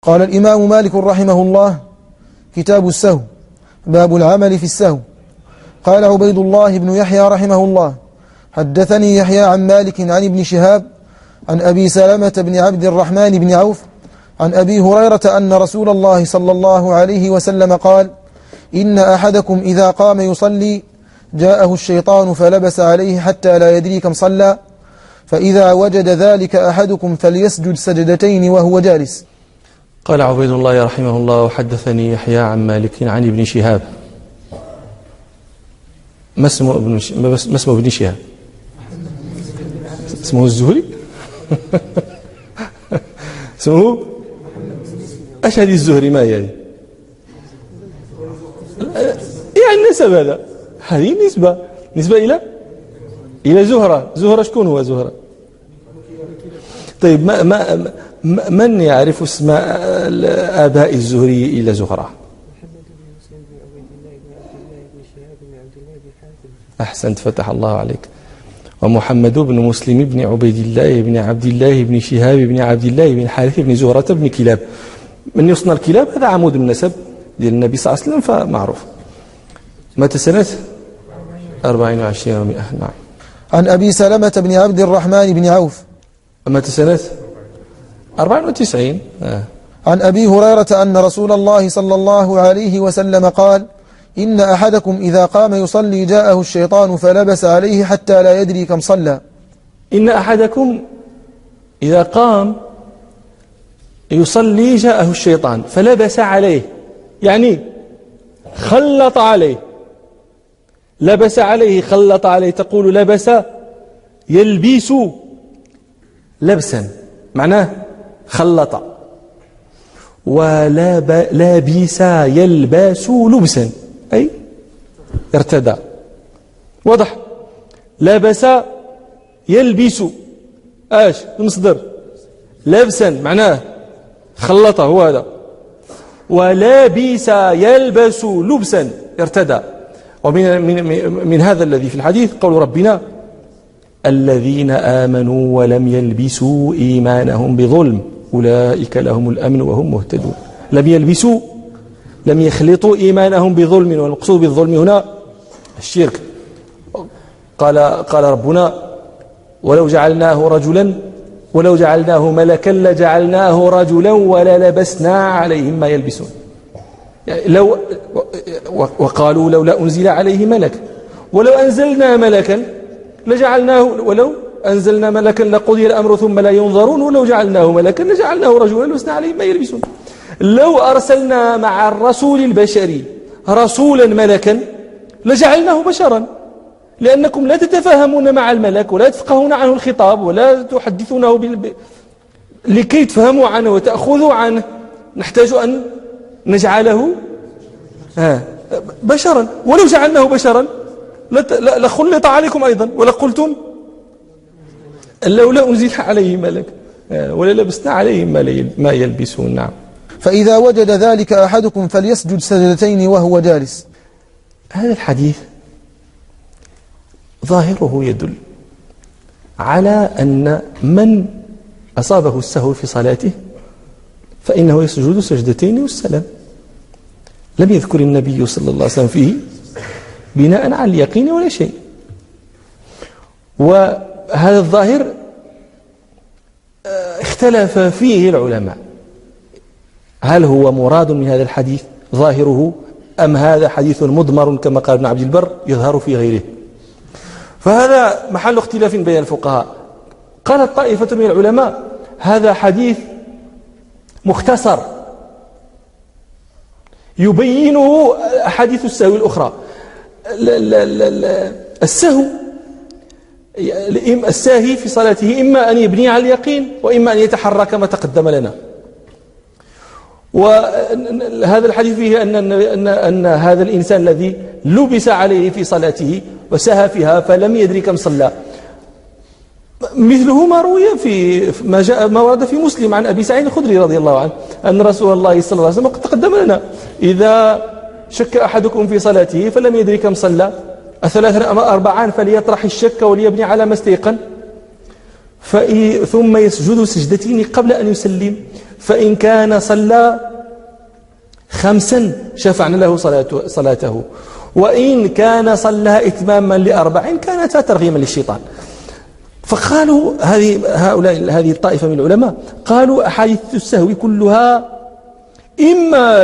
قال الإمام مالك رحمه الله: كتاب السهو، باب العمل في السهو. قال عبيد الله بن يحيى رحمه الله: حدثني يحيى عن مالك عن ابن شهاب عن أبي سلمة بن عبد الرحمن بن عوف عن أبي هريرة أن رسول الله صلى الله عليه وسلم قال: إن أحدكم إذا قام يصلي جاءه الشيطان فلبس عليه حتى لا يدري كم صلى، فإذا وجد ذلك أحدكم فليسجد سجدتين وهو جالس. قال عبيد الله رحمه الله: وحدثني يحيى عن مالك عن ابن شهاب. ما اسمه ابن شهاب؟ اسمه الزهري؟ اسمه ايش هذه الزهري؟ ما هي يعني النسب؟ هذه نسبة إلى زهرة. شكون هو زهرة؟ طيب من يعرف اسماء آباء الزهري إلى زهرة؟ أحسنت، فتح الله عليك. ومحمد بن مسلم بن عبيد الله بن عبد الله بن شهاب بن عبد الله بن حارث بن زهرة بن كلاب. من يصنع الكلاب هذا عمود النسب ديال النبي صلى الله عليه وسلم، فمعروف. مات سنة 24 و100. نعم. عن أبي سلمة بن عبد الرحمن بن عوف. مات سنة 94. عن أبي هريرة أن رسول الله صلى الله عليه وسلم قال: إن أحدكم إذا قام يصلي جاءه الشيطان فلبس عليه حتى لا يدري كم صلى. إن أحدكم إذا قام يصلي جاءه الشيطان فلبس عليه، يعني خلط عليه. لبس عليه، خلط عليه. تقول لبس يلبس لبسا، معناه خلط. ولابس يلبس لبسا، أي ارتدى. واضح؟ لبس يلبس ايش المصدر؟ لبسا، معناه خلط، هو هذا. ولابس يلبس لبسا، ارتدى. ومن هذا الذي في الحديث قول ربنا: الذين آمنوا ولم يلبسوا إيمانهم بظلم أولئك لهم الأمن وهم مهتدون. لم يخلطوا إيمانهم بظلم، والمقصود بالظلم هنا الشرك. قال ربنا: ولو جعلناه ملكا لجعلناه رجلا وللبسنا عليهم ما يلبسون. يعني وقالوا لولا أنزل عليه ملك، ولو أنزلنا ملكا لجعلناه، ولو أنزلنا ملكا لقضي الأمر ثم لا ينظرون، ولو جعلناه ملكا لجعلناه رجلا لبسنا عليهم ما يلبسون. لو أرسلنا مع الرسول البشري رسولا ملكا لجعلناه بشرا، لأنكم لا تتفاهمون مع الملك ولا تفقهون عنه الخطاب ولا تحدثونه لكي تفهموا عنه وتأخذوا عنه نحتاج أن نجعله بشرا. ولو جعلناه بشرا لخلط عليكم أيضا، ولقلتم لولا أنزل عليه ملك ولا لبسنا عليهم ما يلبسون. نعم. فإذا وجد ذلك أحدكم فليسجد سجدتين وهو جالس. هذا الحديث ظاهره يدل على أن من أصابه السهو في صلاته فإنه يسجد سجدتين والسلام. لم يذكر النبي صلى الله عليه وسلم فيه بناء على اليقين ولا شيء. وهذا الظاهر اختلف فيه العلماء، هل هو مراد من هذا الحديث ظاهره، أم هذا حديث مضمر كما قال ابن عبد البر يظهر في غيره؟ فهذا محل اختلاف بين الفقهاء. قالت طائفة من العلماء: هذا حديث مختصر يبينه أحاديث السهو الأخرى. السهو، الساهي في صلاته إما أن يبني على اليقين وإما أن يتحرك كما تقدم لنا. وهذا الحديث فيه أن هذا الإنسان الذي لبس عليه في صلاته وسهى فيها فلم يدري كم صلى، مثله ما روي في ما ورد في مسلم عن أبي سعيد الخدري رضي الله عنه أن رسول الله صلى الله عليه وسلم قد تقدم لنا: إذا شك أحدكم في صلاته فلم يدري كم صلى أثلاثا أم أربعا فليطرح الشك وليبني على ما استيقن، ثم يسجد سجدتين قبل أن يسلم، فإن كان صلى 5 شفعنا له صلاته، وإن كان صلى إتماما ل4 كانتا ترغيما للشيطان. فقالوا هذه الطائفة من العلماء قالوا أحاديث السهو كلها إما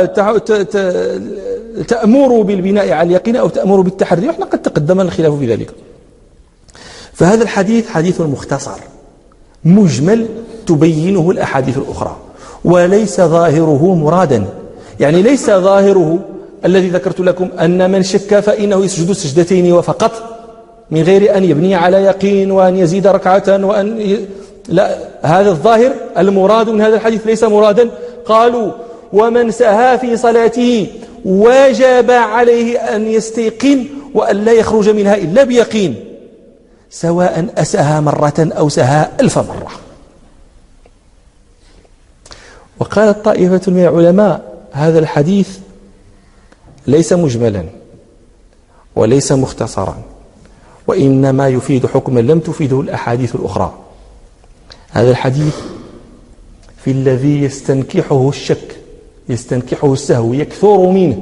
تأمر بالبناء على اليقين أو تأمر بالتحري، وإحنا قد تقدم الخلاف في ذلك. فهذا الحديث حديث مختصر مجمل تبينه الأحاديث الأخرى، وليس ظاهره مرادا. يعني ليس ظاهره الذي ذكرت لكم أن من شك فإنه يسجد سجدتين وفقط من غير أن يبني على يقين وأن يزيد ركعة لا، هذا الظاهر المراد من هذا الحديث ليس مرادا. قالوا ومن سهى في صلاته وجب عليه أن يستيقن وأن لا يخرج منها إلا بيقين، سواء أسهى مرة أو سهى 1000 مرة. وقالت طائفة من العلماء هذا الحديث ليس مجملا وليس مختصرا، وإنما يفيد حكما لم تفيده الأحاديث الأخرى. هذا الحديث في الذي يستنكحه الشك، يستنكحه السهو، يكثر منه،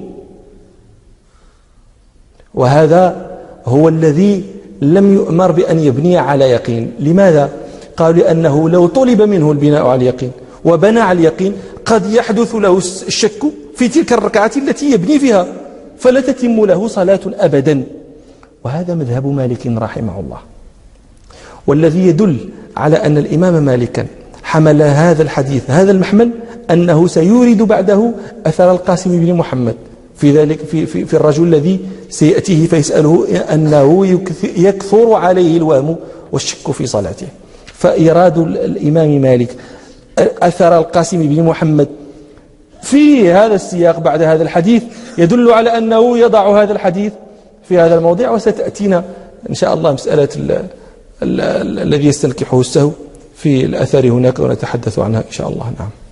وهذا هو الذي لم يؤمر بأن يبني على يقين. لماذا؟ قالوا لأنه لو طلب منه البناء على اليقين وبنى على اليقين قد يحدث له الشك في تلك الركعة التي يبني فيها، فلا تتم له صلاة أبدا. وهذا مذهب مالك رحمه الله، والذي يدل على أن الإمام مالكا حمل هذا الحديث هذا المحمل أنه سيورد بعده أثر القاسم بن محمد في ذلك في الرجل الذي سيأتيه فيسأله أنه يكثر عليه الوهم والشك في صلاته. فإيراد الإمام مالك أثر القاسم بن محمد في هذا السياق بعد هذا الحديث يدل على أنه يضع هذا الحديث في هذا الموضع. وستأتينا إن شاء الله مسألة الذي يستنكحه السهو في الأثر هناك ونتحدث عنها إن شاء الله. نعم.